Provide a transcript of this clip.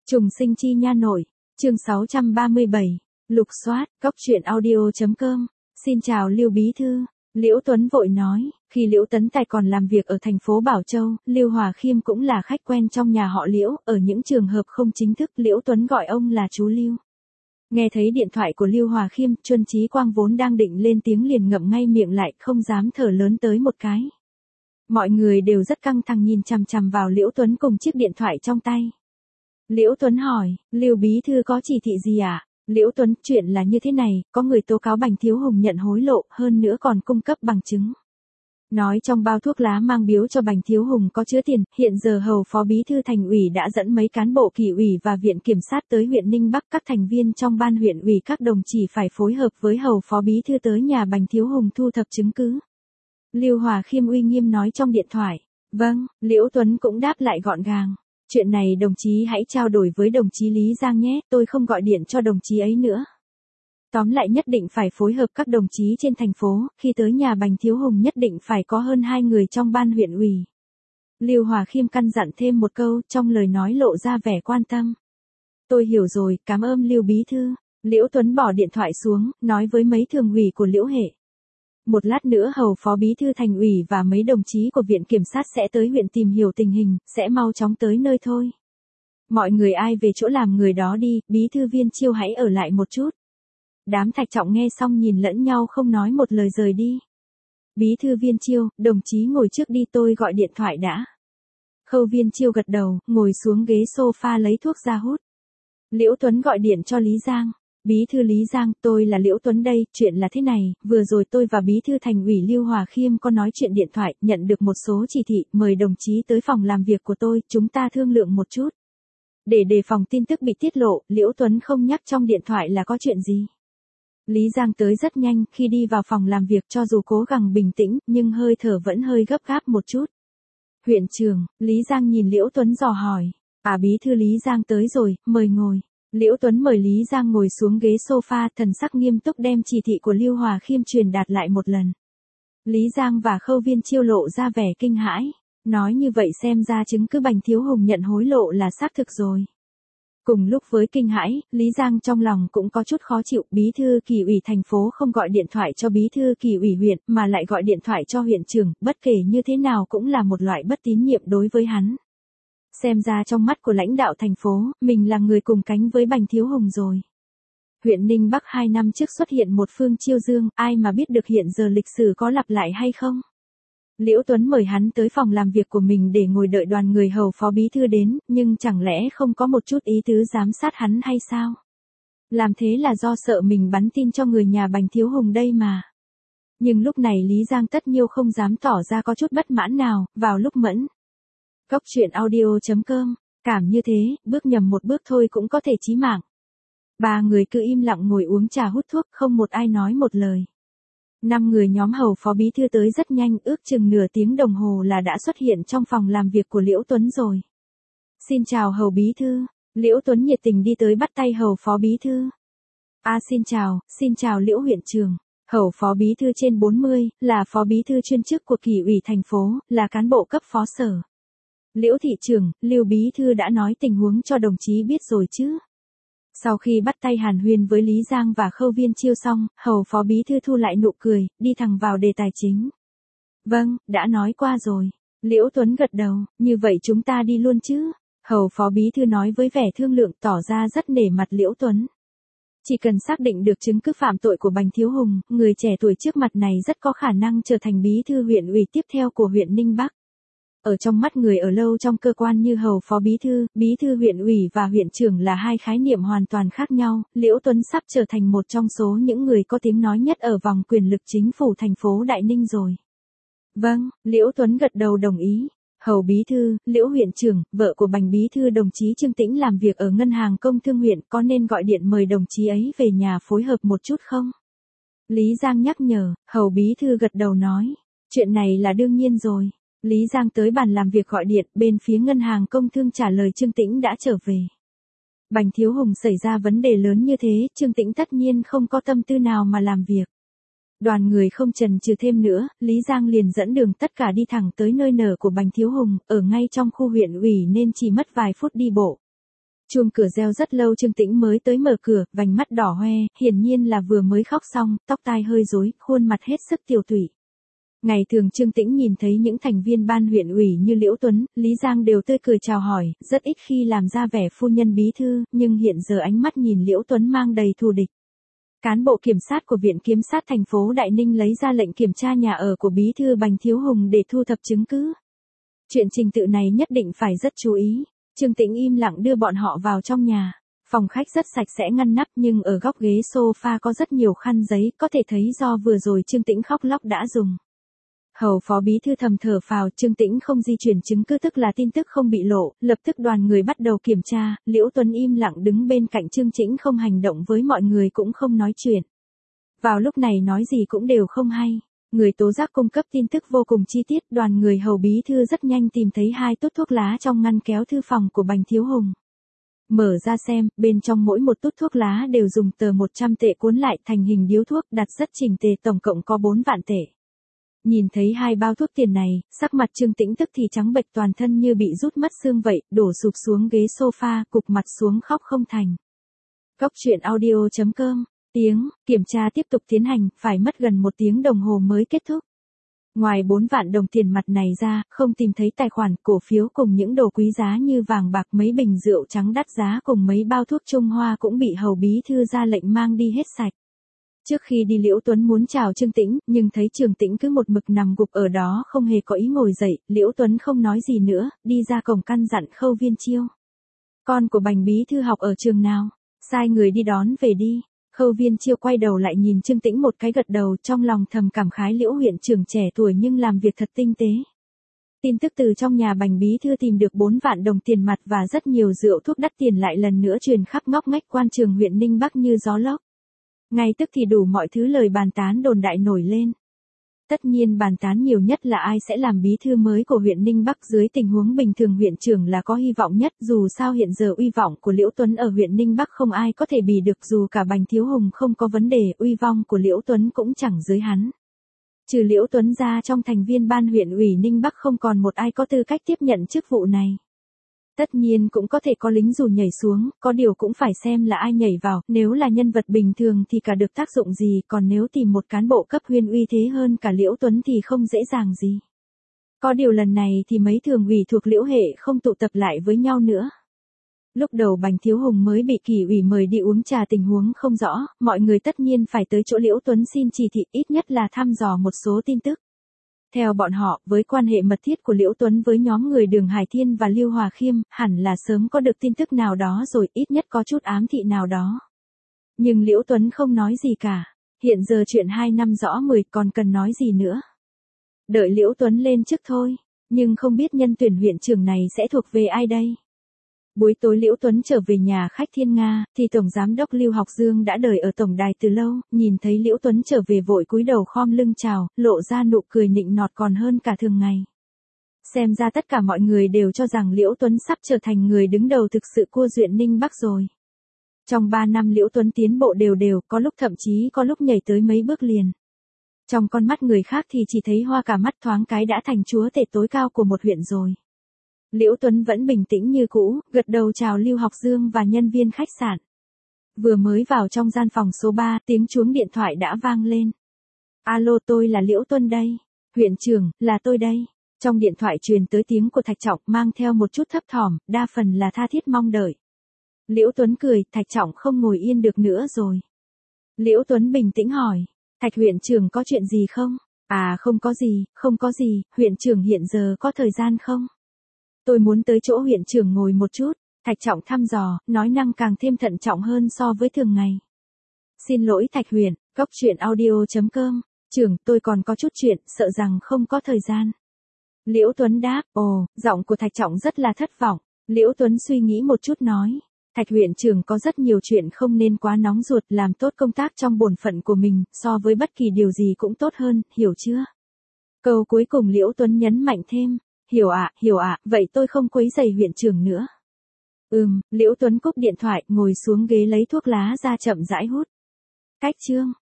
Trùng sinh chi nha nội, chương 637, lục soát, cóc truyện audio.com, xin chào Lưu Bí Thư, Liễu Tuấn vội nói, khi Liễu Tấn Tài còn làm việc ở thành phố Bảo Châu, Lưu Hòa Khiêm cũng là khách quen trong nhà họ Liễu, ở những trường hợp không chính thức Liễu Tuấn gọi ông là chú Lưu. Nghe thấy điện thoại của Lưu Hòa Khiêm, Chuân Chí Quang vốn đang định lên tiếng liền ngậm ngay miệng lại, không dám thở lớn tới một cái. Mọi người đều rất căng thẳng nhìn chằm chằm vào Liễu Tuấn cùng chiếc điện thoại trong tay. Liễu Tuấn hỏi, Lưu Bí Thư có chỉ thị gì à? Liễu Tuấn, chuyện là như thế này, có người tố cáo Bành Thiếu Hùng nhận hối lộ, hơn nữa còn cung cấp bằng chứng. Nói trong bao thuốc lá mang biếu cho Bành Thiếu Hùng có chứa tiền, hiện giờ Hầu Phó Bí Thư Thành ủy đã dẫn mấy cán bộ Kỷ ủy và Viện Kiểm sát tới huyện Ninh Bắc, các thành viên trong ban huyện ủy các đồng chỉ phải phối hợp với Hầu Phó Bí Thư tới nhà Bành Thiếu Hùng thu thập chứng cứ. Lưu Hòa Khiêm uy nghiêm nói trong điện thoại. Vâng, Liễu Tuấn cũng đáp lại gọn gàng. Chuyện này đồng chí hãy trao đổi với đồng chí Lý Giang nhé, tôi không gọi điện cho đồng chí ấy nữa. Tóm lại nhất định phải phối hợp các đồng chí trên thành phố, khi tới nhà Bành Thiếu Hùng nhất định phải có hơn 2 người trong ban huyện ủy. Lưu Hòa Khiêm căn dặn thêm một câu, trong lời nói lộ ra vẻ quan tâm. Tôi hiểu rồi, cảm ơn Lưu Bí Thư. Liễu Tuấn bỏ điện thoại xuống, nói với mấy thường ủy của Liễu Hệ. Một lát nữa Hầu Phó Bí Thư Thành ủy và mấy đồng chí của Viện Kiểm sát sẽ tới huyện tìm hiểu tình hình, sẽ mau chóng tới nơi thôi. Mọi người ai về chỗ làm người đó đi, Bí Thư Viên Chiêu hãy ở lại một chút. Đám Thạch Trọng nghe xong nhìn lẫn nhau không nói một lời rời đi. Bí Thư Viên Chiêu, đồng chí ngồi trước đi, tôi gọi điện thoại đã. Khâu Viên Chiêu gật đầu, ngồi xuống ghế sofa lấy thuốc ra hút. Liễu Tuấn gọi điện cho Lý Giang. Bí thư Lý Giang, tôi là Liễu Tuấn đây, chuyện là thế này, vừa rồi tôi và Bí thư Thành ủy Lưu Hòa Khiêm có nói chuyện điện thoại, nhận được một số chỉ thị, mời đồng chí tới phòng làm việc của tôi, chúng ta thương lượng một chút. Để đề phòng tin tức bị tiết lộ, Liễu Tuấn không nhắc trong điện thoại là có chuyện gì. Lý Giang tới rất nhanh, khi đi vào phòng làm việc cho dù cố gắng bình tĩnh, nhưng hơi thở vẫn hơi gấp gáp một chút. Huyện trưởng, Lý Giang nhìn Liễu Tuấn dò hỏi, Bí thư Lý Giang tới rồi, mời ngồi. Liễu Tuấn mời Lý Giang ngồi xuống ghế sofa, thần sắc nghiêm túc đem chỉ thị của Lưu Hòa Khiêm truyền đạt lại một lần. Lý Giang và Khâu Viên Chiêu lộ ra vẻ kinh hãi, nói như vậy xem ra chứng cứ Bành Thiếu Hùng nhận hối lộ là xác thực rồi. Cùng lúc với kinh hãi, Lý Giang trong lòng cũng có chút khó chịu, Bí thư Kỷ ủy thành phố không gọi điện thoại cho Bí thư Kỷ ủy huyện, mà lại gọi điện thoại cho huyện trưởng, bất kể như thế nào cũng là một loại bất tín nhiệm đối với hắn. Xem ra trong mắt của lãnh đạo thành phố, mình là người cùng cánh với Bành Thiếu Hùng rồi. Huyện Ninh Bắc 2 năm trước xuất hiện một Phương Chiêu Dương, ai mà biết được hiện giờ lịch sử có lặp lại hay không? Liễu Tuấn mời hắn tới phòng làm việc của mình để ngồi đợi đoàn người Hầu Phó Bí Thư đến, nhưng chẳng lẽ không có một chút ý tứ giám sát hắn hay sao? Làm thế là do sợ mình bắn tin cho người nhà Bành Thiếu Hùng đây mà. Nhưng lúc này Lý Giang tất nhiêu không dám tỏ ra có chút bất mãn nào, vào lúc mẫn. Cóc truyện audio.com, cảm như thế, bước nhầm một bước thôi cũng có thể chí mạng. Ba người cứ im lặng ngồi uống trà hút thuốc, không một ai nói một lời. 5 người nhóm Hầu Phó Bí Thư tới rất nhanh, ước chừng nửa tiếng đồng hồ là đã xuất hiện trong phòng làm việc của Liễu Tuấn rồi. Xin chào Hầu Bí Thư, Liễu Tuấn nhiệt tình đi tới bắt tay Hầu Phó Bí Thư. Xin chào Liễu huyện trưởng. Hầu Phó Bí Thư trên 40, là Phó Bí Thư chuyên chức của Kỷ ủy thành phố, là cán bộ cấp phó sở. Liễu thị trưởng, Lưu Bí Thư đã nói tình huống cho đồng chí biết rồi chứ. Sau khi bắt tay hàn huyên với Lý Giang và Khâu Viên Chiêu xong, Hầu Phó Bí Thư thu lại nụ cười, đi thẳng vào đề tài chính. Vâng, đã nói qua rồi. Liễu Tuấn gật đầu, như vậy chúng ta đi luôn chứ. Hầu Phó Bí Thư nói với vẻ thương lượng, tỏ ra rất nể mặt Liễu Tuấn. Chỉ cần xác định được chứng cứ phạm tội của Bành Thiếu Hùng, người trẻ tuổi trước mặt này rất có khả năng trở thành Bí Thư huyện ủy tiếp theo của huyện Ninh Bắc. Ở trong mắt người ở lâu trong cơ quan như Hầu Phó Bí thư huyện ủy và huyện trưởng là hai khái niệm hoàn toàn khác nhau, Liễu Tuấn sắp trở thành một trong số những người có tiếng nói nhất ở vòng quyền lực chính phủ thành phố Đại Ninh rồi. Vâng, Liễu Tuấn gật đầu đồng ý. Hầu Bí Thư, Liễu huyện trưởng, vợ của Bành Bí Thư đồng chí Trương Tĩnh làm việc ở Ngân hàng Công Thương huyện, có nên gọi điện mời đồng chí ấy về nhà phối hợp một chút không? Lý Giang nhắc nhở, Hầu Bí Thư gật đầu nói, chuyện này là đương nhiên rồi. Lý Giang tới bàn làm việc gọi điện, bên phía Ngân hàng Công Thương trả lời Trương Tĩnh đã trở về. Bành Thiếu Hùng xảy ra vấn đề lớn như thế, Trương Tĩnh tất nhiên không có tâm tư nào mà làm việc. Đoàn người không chần chừ thêm nữa, Lý Giang liền dẫn đường tất cả đi thẳng tới nơi nở của Bành Thiếu Hùng, ở ngay trong khu huyện ủy nên chỉ mất vài phút đi bộ. Chuông cửa reo rất lâu Trương Tĩnh mới tới mở cửa, vành mắt đỏ hoe, hiển nhiên là vừa mới khóc xong, tóc tai hơi rối, khuôn mặt hết sức tiều tụy. Ngày thường Trương Tĩnh nhìn thấy những thành viên ban huyện ủy như Liễu Tuấn, Lý Giang đều tươi cười chào hỏi, rất ít khi làm ra vẻ phu nhân bí thư, nhưng hiện giờ ánh mắt nhìn Liễu Tuấn mang đầy thù địch. Cán bộ kiểm sát của Viện Kiểm sát thành phố Đại Ninh lấy ra lệnh kiểm tra nhà ở của bí thư Bành Thiếu Hùng để thu thập chứng cứ. Chuyện trình tự này nhất định phải rất chú ý. Trương Tĩnh im lặng đưa bọn họ vào trong nhà. Phòng khách rất sạch sẽ ngăn nắp nhưng ở góc ghế sofa có rất nhiều khăn giấy, có thể thấy do vừa rồi Trương Tĩnh khóc lóc đã dùng. Hầu phó bí thư thầm thở phào, Trương Tĩnh không di chuyển chứng cứ tức là tin tức không bị lộ, lập tức đoàn người bắt đầu kiểm tra, Liễu Tuấn im lặng đứng bên cạnh Trương Tĩnh không hành động với mọi người cũng không nói chuyện. Vào lúc này nói gì cũng đều không hay. Người tố giác cung cấp tin tức vô cùng chi tiết, đoàn người hầu bí thư rất nhanh tìm thấy 2 tút thuốc lá trong ngăn kéo thư phòng của Bành Thiếu Hùng. Mở ra xem, bên trong mỗi một tút thuốc lá đều dùng tờ 100 tệ cuốn lại thành hình điếu thuốc đặt rất chỉnh tề, tổng cộng có 4 vạn tệ. Nhìn thấy 2 bao thuốc tiền này, sắc mặt Trương Tĩnh tức thì trắng bệch, toàn thân như bị rút mất xương vậy, đổ sụp xuống ghế sofa, cụp mặt xuống khóc không thành. Cóc truyện audio.com. Kiểm tra tiếp tục tiến hành, phải mất gần 1 tiếng đồng hồ mới kết thúc. Ngoài 4 vạn đồng tiền mặt này ra, không tìm thấy tài khoản, cổ phiếu cùng những đồ quý giá như vàng bạc, mấy bình rượu trắng đắt giá cùng mấy bao thuốc Trung Hoa cũng bị hầu bí thư ra lệnh mang đi hết sạch. Trước khi đi Liễu Tuấn muốn chào Trương Tĩnh, nhưng thấy Trương Tĩnh cứ một mực nằm gục ở đó không hề có ý ngồi dậy, Liễu Tuấn không nói gì nữa, đi ra cổng căn dặn Khâu Viên Chiêu. Con của Bành bí thư học ở trường nào? Sai người đi đón về đi. Khâu Viên Chiêu quay đầu lại nhìn Trương Tĩnh một cái gật đầu, trong lòng thầm cảm khái Liễu huyện trưởng trẻ tuổi nhưng làm việc thật tinh tế. Tin tức từ trong nhà Bành bí thư tìm được 4 vạn đồng tiền mặt và rất nhiều rượu thuốc đắt tiền lại lần nữa truyền khắp ngóc ngách quan trường huyện Ninh Bắc như gió lốc. Ngay tức thì đủ mọi thứ lời bàn tán đồn đại nổi lên. Tất nhiên bàn tán nhiều nhất là ai sẽ làm bí thư mới của huyện Ninh Bắc, dưới tình huống bình thường huyện trưởng là có hy vọng nhất, dù sao hiện giờ uy vọng của Liễu Tuấn ở huyện Ninh Bắc không ai có thể bì được, dù cả Bành Thiếu Hùng không có vấn đề, uy vọng của Liễu Tuấn cũng chẳng dưới hắn. Trừ Liễu Tuấn ra trong thành viên ban huyện ủy Ninh Bắc không còn một ai có tư cách tiếp nhận chức vụ này. Tất nhiên cũng có thể có lính dù nhảy xuống, có điều cũng phải xem là ai nhảy vào, nếu là nhân vật bình thường thì cả được tác dụng gì, còn nếu tìm một cán bộ cấp huyện uy thế hơn cả Liễu Tuấn thì không dễ dàng gì. Có điều lần này thì mấy thường ủy thuộc Liễu hệ không tụ tập lại với nhau nữa. Lúc đầu Bành Thiếu Hùng mới bị kỷ ủy mời đi uống trà, tình huống không rõ, mọi người tất nhiên phải tới chỗ Liễu Tuấn xin chỉ thị, ít nhất là thăm dò một số tin tức. Theo bọn họ, với quan hệ mật thiết của Liễu Tuấn với nhóm người Đường Hải Thiên và Lưu Hòa Khiêm, hẳn là sớm có được tin tức nào đó rồi, ít nhất có chút ám thị nào đó. Nhưng Liễu Tuấn không nói gì cả. Hiện giờ chuyện 2 năm rõ 10, còn cần nói gì nữa. Đợi Liễu Tuấn lên chức thôi. Nhưng không biết nhân tuyển huyện trưởng này sẽ thuộc về ai đây? Buổi tối Liễu Tuấn trở về nhà khách Thiên Nga, thì Tổng Giám đốc Lưu Học Dương đã đợi ở tổng đài từ lâu, nhìn thấy Liễu Tuấn trở về vội cúi đầu khom lưng chào, lộ ra nụ cười nịnh nọt còn hơn cả thường ngày. Xem ra tất cả mọi người đều cho rằng Liễu Tuấn sắp trở thành người đứng đầu thực sự của huyện Ninh Bắc rồi. Trong 3 năm Liễu Tuấn tiến bộ đều đều, có lúc thậm chí có lúc nhảy tới mấy bước liền. Trong con mắt người khác thì chỉ thấy hoa cả mắt, thoáng cái đã thành chúa tể tối cao của một huyện rồi. Liễu Tuấn vẫn bình tĩnh như cũ, gật đầu chào Lưu Học Dương và nhân viên khách sạn. Vừa mới vào trong gian phòng số 3, tiếng chuông điện thoại đã vang lên. Alo, tôi là Liễu Tuấn đây. Huyện trưởng, là tôi đây. Trong điện thoại truyền tới tiếng của Thạch Trọng mang theo một chút thấp thỏm, đa phần là tha thiết mong đợi. Liễu Tuấn cười, Thạch Trọng không ngồi yên được nữa rồi. Liễu Tuấn bình tĩnh hỏi, Thạch huyện trưởng có chuyện gì không? À không có gì, huyện trưởng hiện giờ có thời gian không? Tôi muốn tới chỗ huyện trưởng ngồi một chút. Thạch Trọng thăm dò, nói năng càng thêm thận trọng hơn so với thường ngày. Xin lỗi Thạch huyện, cóc truyện audio.com. Trưởng, tôi còn có chút chuyện, sợ rằng không có thời gian. Liễu Tuấn đáp, ồ, giọng của Thạch Trọng rất là thất vọng. Liễu Tuấn suy nghĩ một chút nói, Thạch huyện trưởng có rất nhiều chuyện không nên quá nóng ruột, làm tốt công tác trong bổn phận của mình, so với bất kỳ điều gì cũng tốt hơn, hiểu chưa? Câu cuối cùng Liễu Tuấn nhấn mạnh thêm, hiểu ạ, vậy tôi không quấy rầy huyện trưởng nữa. Liễu Tuấn cúp điện thoại, ngồi xuống ghế lấy thuốc lá ra chậm rãi hút. Cách chương